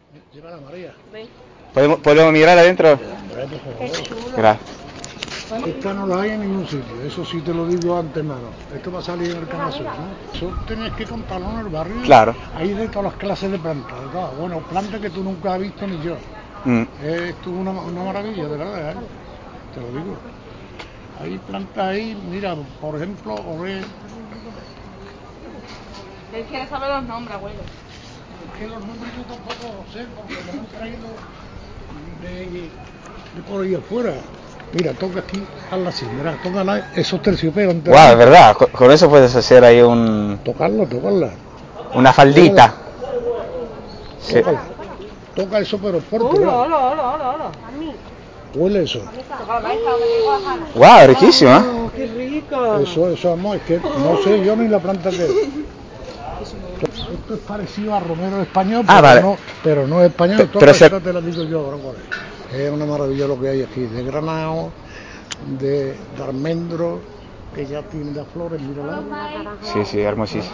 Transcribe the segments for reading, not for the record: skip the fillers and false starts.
Lleva la María. ¿Podemos mirar adentro? Qué chulo. Gracias. Esta no la hay en ningún sitio, eso sí te lo digo antemano. Esto va a salir en el Canal Sur, ¿no? Eso tenés que comprarlo en el barrio. Claro. Hay de todas las clases de plantas, de todas. Bueno, plantas que tú nunca has visto ni yo. Esto es una maravilla, de verdad, ¿eh? Te lo digo. Hay plantas ahí, mira, por ejemplo, oré. Él quiere saber los nombres, abuelo. Es que los nombres yo tampoco los sé, porque me han traído de por ahí afuera. Mira, toca aquí, hazla así, mira, toca esos terciopelos. Guau, es verdad, con eso puedes hacer ahí un... Tocarla. Una faldita. Sí. Toca eso, pero fuerte. Hola. Huele eso. Guau, riquísima. Oh, qué rico. Eso, amor, es que no sé yo ni la planta que es. Esto es parecido a romero español, pero, vale. pero no es español. Pero te la digo yo ahora cuál es. Es una maravilla lo que hay aquí, de granado, de almendro, que ya tiene las flores, mírala. Sí, hermosísimo.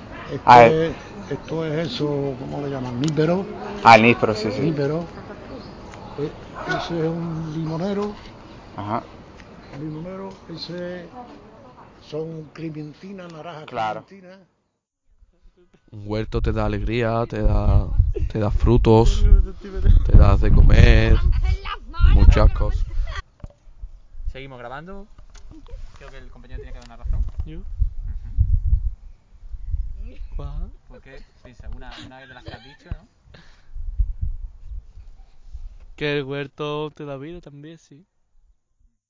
Esto es eso, ¿cómo le llaman? Nípero. El níspero, sí. Nípero. Ese es un limonero. Ajá. Limonero, ese son clementina, naranja, claro. clementina. Un huerto te da alegría, te da frutos, te da de comer, muchas cosas. Seguimos grabando. Creo que el compañero tiene que dar una razón. ¿Yo? Porque, sí, una de las que has dicho, ¿no? Que el huerto te da vida también, sí.